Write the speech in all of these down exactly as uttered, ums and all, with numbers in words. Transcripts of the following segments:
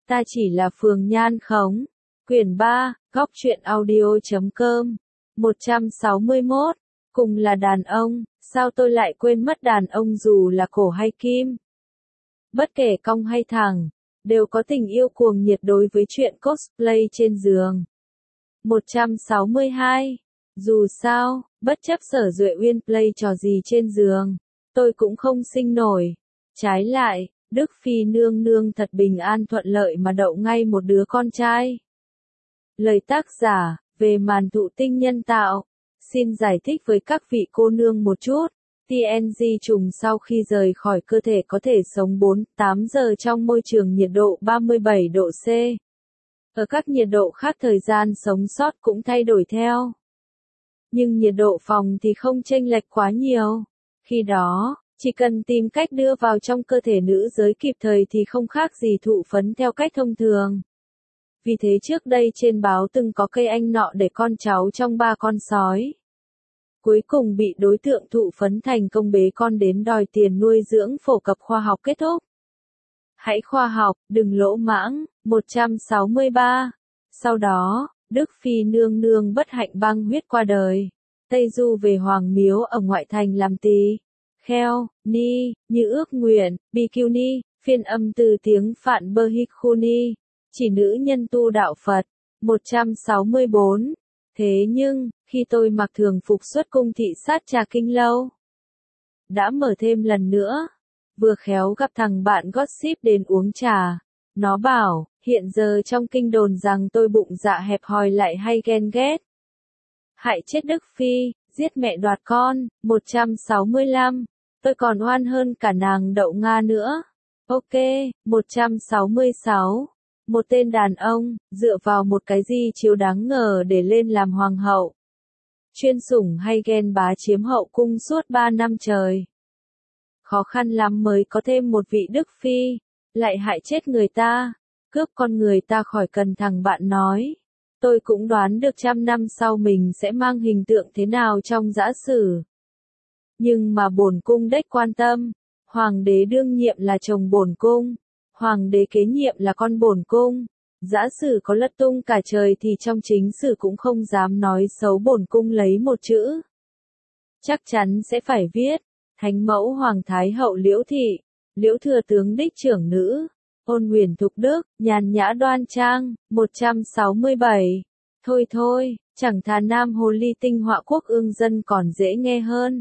Ta chỉ là Phường Nhan Khống. Quyển ba, góc truyện audio.com. một trăm sáu mươi mốt. Cùng là đàn ông, sao tôi lại quên mất đàn ông dù là cổ hay kim? Bất kể cong hay thẳng, đều có tình yêu cuồng nhiệt đối với chuyện cosplay trên giường. một trăm sáu mươi hai. Dù sao, bất chấp Sở Duệ Uyên play trò gì trên giường, tôi cũng không sinh nổi. Trái lại, Đức Phi nương nương thật bình an thuận lợi mà đậu ngay một đứa con trai. Lời tác giả, về màn thụ tinh nhân tạo. Xin giải thích với các vị cô nương một chút. tê en giê trùng sau khi rời khỏi cơ thể có thể sống bốn đến tám giờ trong môi trường nhiệt độ ba mươi bảy độ C. Ở các nhiệt độ khác thời gian sống sót cũng thay đổi theo. Nhưng nhiệt độ phòng thì không chênh lệch quá nhiều. Khi đó, chỉ cần tìm cách đưa vào trong cơ thể nữ giới kịp thời thì không khác gì thụ phấn theo cách thông thường. Vì thế trước đây trên báo từng có cây anh nọ để con cháu trong ba con sói. Cuối cùng bị đối tượng thụ phấn thành công bế con đến đòi tiền nuôi dưỡng phổ cập khoa học kết thúc. Hãy khoa học, đừng lỗ mãng. một trăm sáu mươi ba. Sau đó, Đức Phi nương nương bất hạnh băng huyết qua đời. Tây Du về Hoàng Miếu ở ngoại thành làm tỳ kheo, ni, như ước nguyện, bikini, phiên âm từ tiếng Phạn Bhikkhuni, chỉ nữ nhân tu đạo Phật. một trăm sáu mươi bốn. Thế nhưng, khi tôi mặc thường phục xuất cung thị sát Trà Kinh Lâu, đã mở thêm lần nữa, vừa khéo gặp thằng bạn gossip đến uống trà. Nó bảo, hiện giờ trong kinh đồn rằng tôi bụng dạ hẹp hòi lại hay ghen ghét. Hại chết Đức Phi, giết mẹ đoạt con. một trăm sáu mươi lăm. Tôi còn oan hơn cả nàng Đậu Nga nữa. Ok. một trăm sáu mươi sáu. Một tên đàn ông, dựa vào một cái gì chiếu đáng ngờ để lên làm hoàng hậu. Chuyên sủng hay ghen bá chiếm hậu cung suốt ba năm trời. Khó khăn lắm mới có thêm một vị Đức Phi, lại hại chết người ta, cướp con người ta khỏi cần. Thằng bạn nói, tôi cũng đoán được trăm năm sau mình sẽ mang hình tượng thế nào trong dã sử. Nhưng mà bổn cung đếch quan tâm, hoàng đế đương nhiệm là chồng bổn cung, hoàng đế kế nhiệm là con bổn cung. Dã sử có lật tung cả trời thì trong chính sử cũng không dám nói xấu bổn cung lấy một chữ. Chắc chắn sẽ phải viết, Thánh mẫu Hoàng Thái hậu Liễu Thị, Liễu thừa tướng đích trưởng nữ, ôn huyền thục đức, nhàn nhã đoan trang. một trăm sáu mươi bảy. Thôi thôi, chẳng thà Nam Hồ Ly Tinh họa quốc ương dân còn dễ nghe hơn.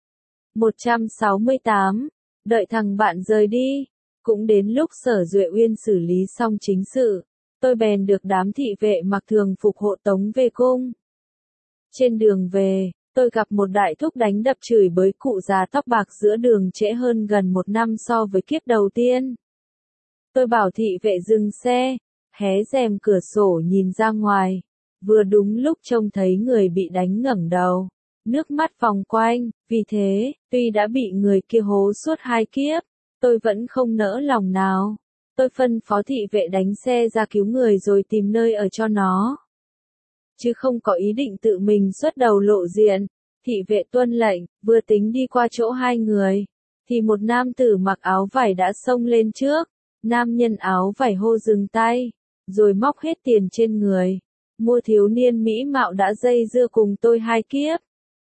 một trăm sáu mươi tám. Đợi thằng bạn rời đi, cũng đến lúc Sở Duệ Uyên xử lý xong chính sự, tôi bèn được đám thị vệ mặc thường phục hộ tống về cung. Trên đường về, tôi gặp một đại thúc đánh đập chửi bới cụ già tóc bạc giữa đường trễ hơn gần một năm so với kiếp đầu tiên. Tôi bảo thị vệ dừng xe, hé rèm cửa sổ nhìn ra ngoài, vừa đúng lúc trông thấy người bị đánh ngẩng đầu, nước mắt vòng quanh. Vì thế, tuy đã bị người kia hố suốt hai kiếp, tôi vẫn không nỡ lòng nào. Tôi phân phó thị vệ đánh xe ra cứu người rồi tìm nơi ở cho nó, chứ không có ý định tự mình xuất đầu lộ diện. Thị vệ tuân lệnh, vừa tính đi qua chỗ hai người, thì một nam tử mặc áo vải đã xông lên trước. Nam nhân áo vải hô dừng tay, rồi móc hết tiền trên người. Mua thiếu niên mỹ mạo đã dây dưa cùng tôi hai kiếp,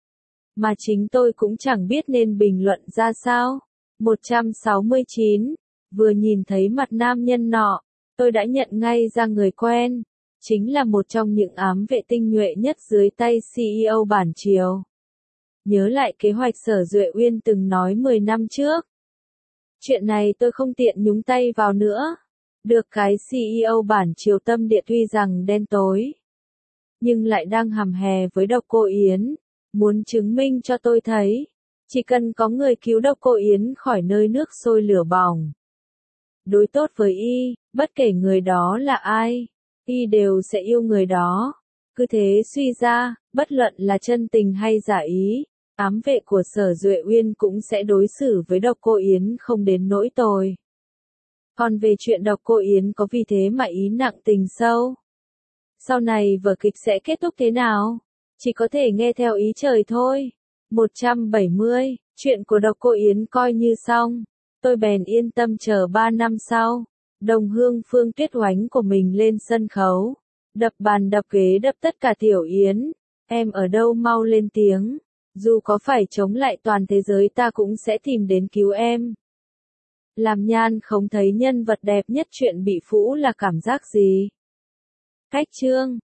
mà chính tôi cũng chẳng biết nên bình luận ra sao. một trăm sáu mươi chín. Vừa nhìn thấy mặt nam nhân nọ, tôi đã nhận ngay ra người quen, chính là một trong những ám vệ tinh nhuệ nhất dưới tay xê e ô bản triều. Nhớ lại kế hoạch Sở Duệ Uyên từng nói mười năm trước. Chuyện này tôi không tiện nhúng tay vào nữa. Được cái xê e ô bản triều Tâm Địa tuy rằng đen tối, nhưng lại đang hầm hè với Độc Cô Yến, muốn chứng minh cho tôi thấy, chỉ cần có người cứu Độc Cô Yến khỏi nơi nước sôi lửa bỏng, đối tốt với y, bất kể người đó là ai, y đều sẽ yêu người đó. Cứ thế suy ra, bất luận là chân tình hay giả ý, ám vệ của Sở Duệ Uyên cũng sẽ đối xử với Độc Cô Yến không đến nỗi tồi. Còn về chuyện Độc Cô Yến có vì thế mà ý nặng tình sâu, sau này vở kịch sẽ kết thúc thế nào, chỉ có thể nghe theo ý trời thôi. một trăm bảy mươi. Chuyện của Độc Cô Yến coi như xong, tôi bèn yên tâm chờ ba năm sau. Đồng hương Phương Tuyết oánh của mình lên sân khấu. Đập bàn đập ghế đập tất cả Tiểu Yến. Em ở đâu mau lên tiếng. Dù có phải chống lại toàn thế giới ta cũng sẽ tìm đến cứu em. Làm Nhan Khống thấy nhân vật đẹp nhất chuyện bị phũ là cảm giác gì? Cách chương